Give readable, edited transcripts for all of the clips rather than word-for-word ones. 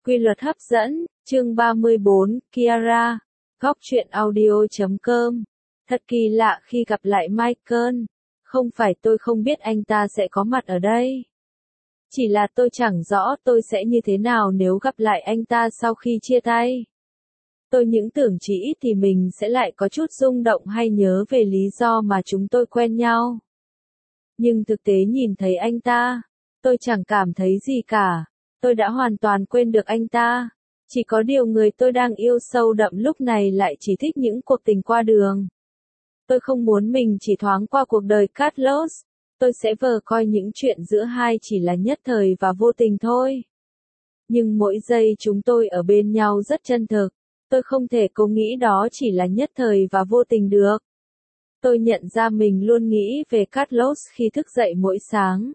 Quy luật hấp dẫn, chương 34, Kiara, góc truyện audio.com. Thật kỳ lạ khi gặp lại Michael. Không phải tôi không biết anh ta sẽ có mặt ở đây. Chỉ là tôi chẳng rõ tôi sẽ như thế nào nếu gặp lại anh ta sau khi chia tay. Tôi những tưởng chỉ ít thì mình sẽ lại có chút rung động hay nhớ về lý do mà chúng tôi quen nhau. Nhưng thực tế nhìn thấy anh ta, tôi chẳng cảm thấy gì cả. Tôi đã hoàn toàn quên được anh ta. Chỉ có điều người tôi đang yêu sâu đậm lúc này lại chỉ thích những cuộc tình qua đường. Tôi không muốn mình chỉ thoáng qua cuộc đời Carlos. Tôi sẽ vờ coi những chuyện giữa hai chỉ là nhất thời và vô tình thôi. Nhưng mỗi giây chúng tôi ở bên nhau rất chân thực. Tôi không thể cố nghĩ đó chỉ là nhất thời và vô tình được. Tôi nhận ra mình luôn nghĩ về Carlos khi thức dậy mỗi sáng.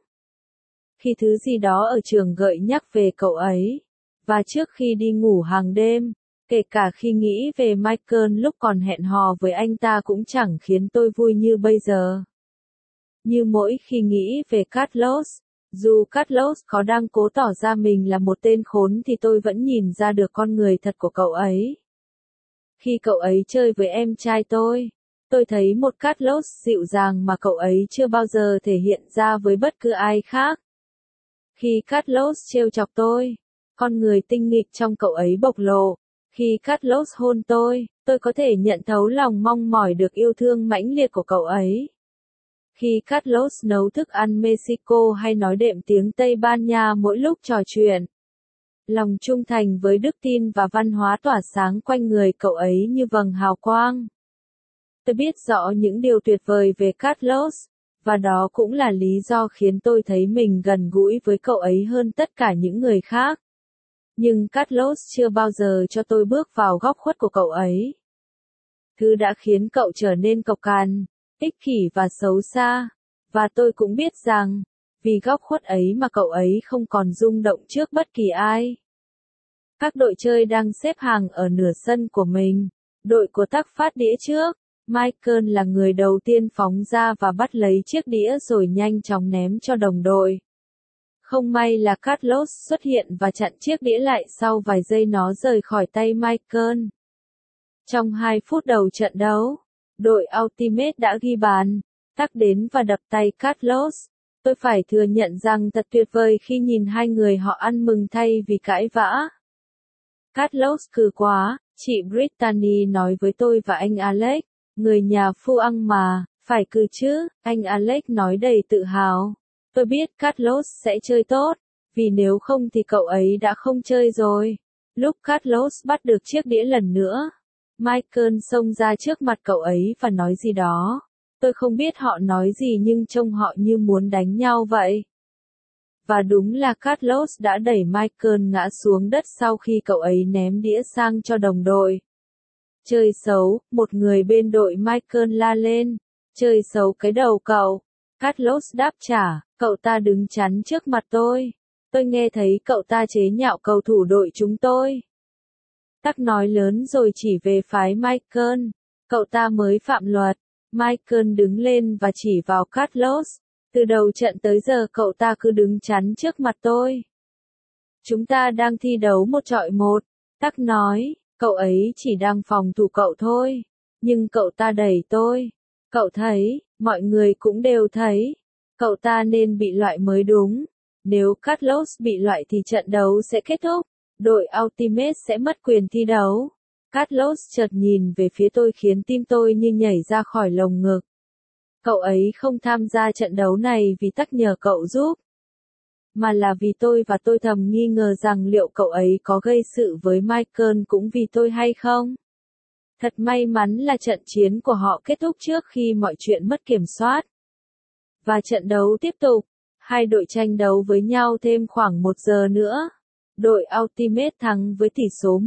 Khi thứ gì đó ở trường gợi nhắc về cậu ấy. Và trước khi đi ngủ hàng đêm, kể cả khi nghĩ về Michael lúc còn hẹn hò với anh ta cũng chẳng khiến tôi vui như bây giờ. Như mỗi khi nghĩ về Carlos, dù Carlos có đang cố tỏ ra mình là một tên khốn thì tôi vẫn nhìn ra được con người thật của cậu ấy. Khi cậu ấy chơi với em trai tôi thấy một Carlos dịu dàng mà cậu ấy chưa bao giờ thể hiện ra với bất cứ ai khác. Khi Carlos trêu chọc tôi, con người tinh nghịch trong cậu ấy bộc lộ. Khi Carlos hôn tôi có thể nhận thấu lòng mong mỏi được yêu thương mãnh liệt của cậu ấy. Khi Carlos nấu thức ăn Mexico hay nói đệm tiếng Tây Ban Nha mỗi lúc trò chuyện. Lòng trung thành với đức tin và văn hóa tỏa sáng quanh người cậu ấy như vầng hào quang. Tôi biết rõ những điều tuyệt vời về Carlos, và đó cũng là lý do khiến tôi thấy mình gần gũi với cậu ấy hơn tất cả những người khác. Nhưng Carlos chưa bao giờ cho tôi bước vào góc khuất của cậu ấy. Thứ đã khiến cậu trở nên cộc cằn, ích kỷ và xấu xa. Và tôi cũng biết rằng, vì góc khuất ấy mà cậu ấy không còn rung động trước bất kỳ ai. Các đội chơi đang xếp hàng ở nửa sân của mình. Đội của tác phát đĩa trước. Michael là người đầu tiên phóng ra và bắt lấy chiếc đĩa rồi nhanh chóng ném cho đồng đội. Không may là Carlos xuất hiện và chặn chiếc đĩa lại sau vài giây nó rời khỏi tay Michael. Trong 2 phút đầu trận đấu, đội Ultimate đã ghi bàn, tắc đến và đập tay Carlos. Tôi phải thừa nhận rằng thật tuyệt vời khi nhìn hai người họ ăn mừng thay vì cãi vã. Carlos cừ quá, chị Brittany nói với tôi và anh Alex, người nhà phu ăn mà, phải cừ chứ, anh Alex nói đầy tự hào. Tôi biết Carlos sẽ chơi tốt, vì nếu không thì cậu ấy đã không chơi rồi. Lúc Carlos bắt được chiếc đĩa lần nữa, Michael xông ra trước mặt cậu ấy và nói gì đó. Tôi không biết họ nói gì nhưng trông họ như muốn đánh nhau vậy. Và đúng là Carlos đã đẩy Michael ngã xuống đất sau khi cậu ấy ném đĩa sang cho đồng đội. Chơi xấu, một người bên đội Michael la lên. Chơi xấu cái đầu cậu. Carlos đáp trả, cậu ta đứng chắn trước mặt tôi. Tôi nghe thấy cậu ta chế nhạo cầu thủ đội chúng tôi. Tắc nói lớn rồi chỉ về phái Michael. Cậu ta mới phạm luật. Michael đứng lên và chỉ vào Carlos. Từ đầu trận tới giờ cậu ta cứ đứng chắn trước mặt tôi. Chúng ta đang thi đấu 1-1. Tắc nói, cậu ấy chỉ đang phòng thủ cậu thôi. Nhưng cậu ta đẩy tôi. Cậu thấy, mọi người cũng đều thấy. Cậu ta nên bị loại mới đúng. Nếu Carlos bị loại thì trận đấu sẽ kết thúc. Đội Ultimate sẽ mất quyền thi đấu. Carlos chợt nhìn về phía tôi khiến tim tôi như nhảy ra khỏi lồng ngực. Cậu ấy không tham gia trận đấu này vì Tắc nhờ cậu giúp. Mà là vì tôi và tôi thầm nghi ngờ rằng liệu cậu ấy có gây sự với Michael cũng vì tôi hay không. Thật may mắn là trận chiến của họ kết thúc trước khi mọi chuyện mất kiểm soát. Và trận đấu tiếp tục. Hai đội tranh đấu với nhau thêm khoảng 1 giờ nữa. Đội Ultimate thắng với tỷ số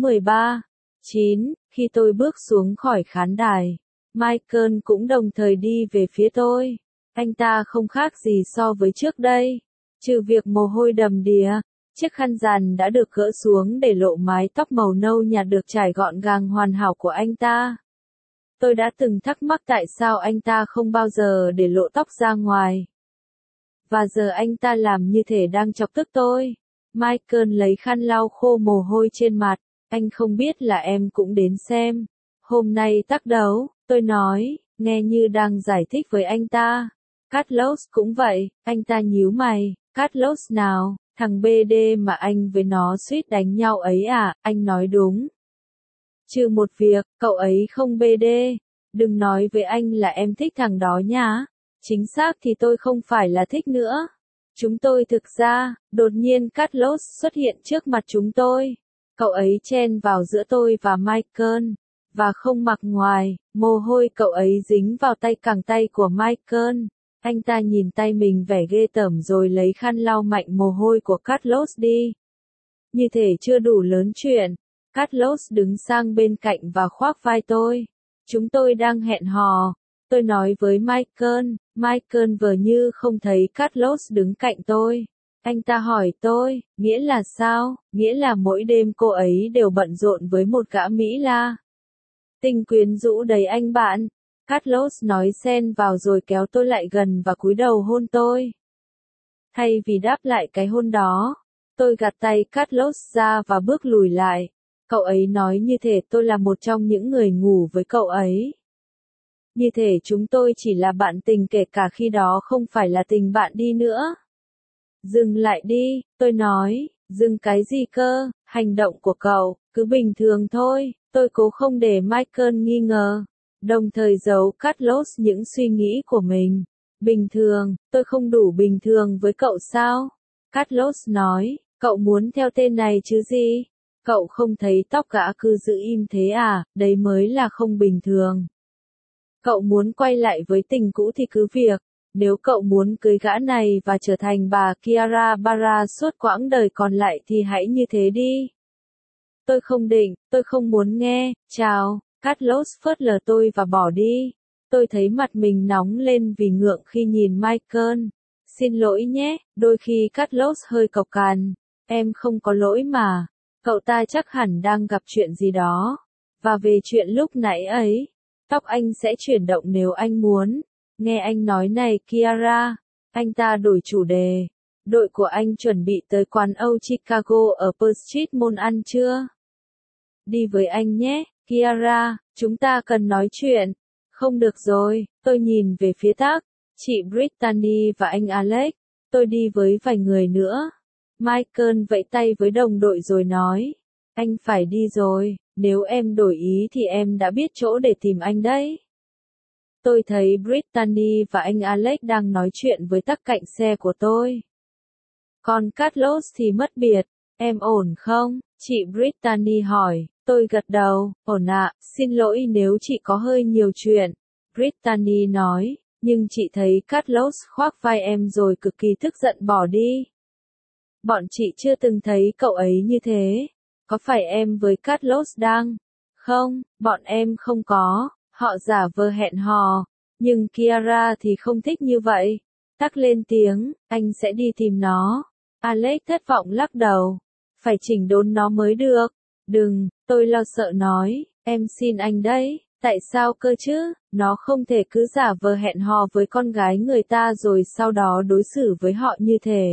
13-9. Khi tôi bước xuống khỏi khán đài, Michael cũng đồng thời đi về phía tôi. Anh ta không khác gì so với trước đây. Trừ việc mồ hôi đầm đìa, chiếc khăn rằn đã được gỡ xuống để lộ mái tóc màu nâu nhạt được trải gọn gàng hoàn hảo của anh ta. Tôi đã từng thắc mắc tại sao anh ta không bao giờ để lộ tóc ra ngoài. Và giờ anh ta làm như thể đang chọc tức tôi. Michael lấy khăn lau khô mồ hôi trên mặt. Anh không biết là em cũng đến xem. Hôm nay tác đấu, tôi nói, nghe như đang giải thích với anh ta. Carlos cũng vậy, anh ta nhíu mày. Carlos nào, thằng BD mà anh với nó suýt đánh nhau ấy à, anh nói đúng. Trừ một việc, cậu ấy không BD. Đừng nói với anh là em thích thằng đó nhá. Chính xác thì tôi không phải là thích nữa. Chúng tôi thực ra, đột nhiên Carlos xuất hiện trước mặt chúng tôi. Cậu ấy chen vào giữa tôi và Michael. Và không mặc ngoài, mồ hôi cậu ấy dính vào tay cẳng tay của Michael. Anh ta nhìn tay mình vẻ ghê tởm rồi lấy khăn lau mạnh mồ hôi của Carlos đi. Như thể chưa đủ lớn chuyện. Carlos đứng sang bên cạnh và khoác vai tôi. Chúng tôi đang hẹn hò. Tôi nói với Michael. Michael vờ như không thấy Carlos đứng cạnh tôi. Anh ta hỏi tôi, nghĩa là sao? Nghĩa là mỗi đêm cô ấy đều bận rộn với một gã Mỹ La. Tình quyến rũ đấy anh bạn. Carlos nói xen vào rồi kéo tôi lại gần và cúi đầu hôn tôi. Thay vì đáp lại cái hôn đó, tôi gạt tay Carlos ra và bước lùi lại. Cậu ấy nói như thể tôi là một trong những người ngủ với cậu ấy. Như thể chúng tôi chỉ là bạn tình kể cả khi đó không phải là tình bạn đi nữa. Dừng lại đi, tôi nói, dừng cái gì cơ, hành động của cậu, cứ bình thường thôi, tôi cố không để Michael nghi ngờ. Đồng thời giấu Carlos những suy nghĩ của mình. Bình thường, tôi không đủ bình thường với cậu sao? Carlos nói, cậu muốn theo tên này chứ gì? Cậu không thấy tóc gã cứ giữ im thế à, đấy mới là không bình thường. Cậu muốn quay lại với tình cũ thì cứ việc. Nếu cậu muốn cưới gã này và trở thành bà Kiara Barra suốt quãng đời còn lại thì hãy như thế đi. Tôi không định, tôi không muốn nghe, chào. Carlos phớt lờ tôi và bỏ đi. Tôi thấy mặt mình nóng lên vì ngượng khi nhìn Michael. Xin lỗi nhé, đôi khi Carlos hơi cộc cằn. Em không có lỗi mà. Cậu ta chắc hẳn đang gặp chuyện gì đó. Và về chuyện lúc nãy ấy, tóc anh sẽ chuyển động nếu anh muốn. Nghe anh nói này Kiara. Anh ta đổi chủ đề. Đội của anh chuẩn bị tới quán Âu Chicago ở Pearl Street Mall ăn chưa? Đi với anh nhé, Kiara, chúng ta cần nói chuyện. Không được rồi, tôi nhìn về phía Tác, chị Brittany và anh Alex. Tôi đi với vài người nữa. Michael vẫy tay với đồng đội rồi nói. Anh phải đi rồi, nếu em đổi ý thì em đã biết chỗ để tìm anh đấy. Tôi thấy Brittany và anh Alex đang nói chuyện với Tắc cạnh xe của tôi. Còn Carlos thì mất biệt. Em ổn không? Chị Brittany hỏi. Tôi gật đầu. Ổn ạ, xin lỗi nếu chị có hơi nhiều chuyện. Brittany nói. Nhưng chị thấy Carlos khoác vai em rồi cực kỳ tức giận bỏ đi. Bọn chị chưa từng thấy cậu ấy như thế. Có phải em với Carlos đang? Không, bọn em không có. Họ giả vờ hẹn hò. Nhưng Kiara thì không thích như vậy. Tắc lên tiếng, anh sẽ đi tìm nó. Alex thất vọng lắc đầu. Phải chỉnh đốn nó mới được. Đừng, tôi lo sợ nói, em xin anh đấy. Tại sao cơ chứ? Nó không thể cứ giả vờ hẹn hò với con gái người ta rồi sau đó đối xử với họ như thế.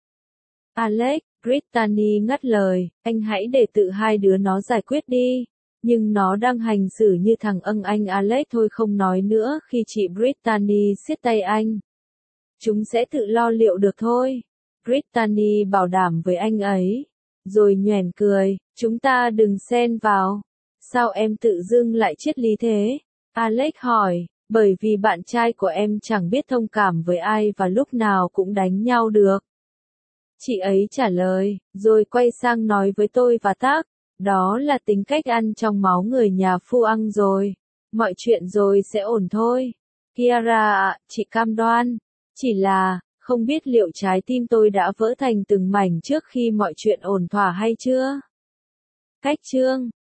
Alex, Brittany ngắt lời, anh hãy để tự hai đứa nó giải quyết đi. Nhưng nó đang hành xử như thằng anh Alex thôi không nói nữa khi chị Brittany siết tay anh. Chúng sẽ tự lo liệu được thôi. Brittany bảo đảm với anh ấy. Rồi nhoẻn cười, chúng ta đừng xen vào. Sao em tự dưng lại triết lý thế? Alex hỏi, bởi vì bạn trai của em chẳng biết thông cảm với ai và lúc nào cũng đánh nhau được. Chị ấy trả lời, rồi quay sang nói với tôi và Tác. Đó là tính cách ăn trong máu người nhà phu ăn rồi. Mọi chuyện rồi sẽ ổn thôi. Kiara ạ, chị cam đoan. Chỉ là, không biết liệu trái tim tôi đã vỡ thành từng mảnh trước khi mọi chuyện ổn thỏa hay chưa? Cách chương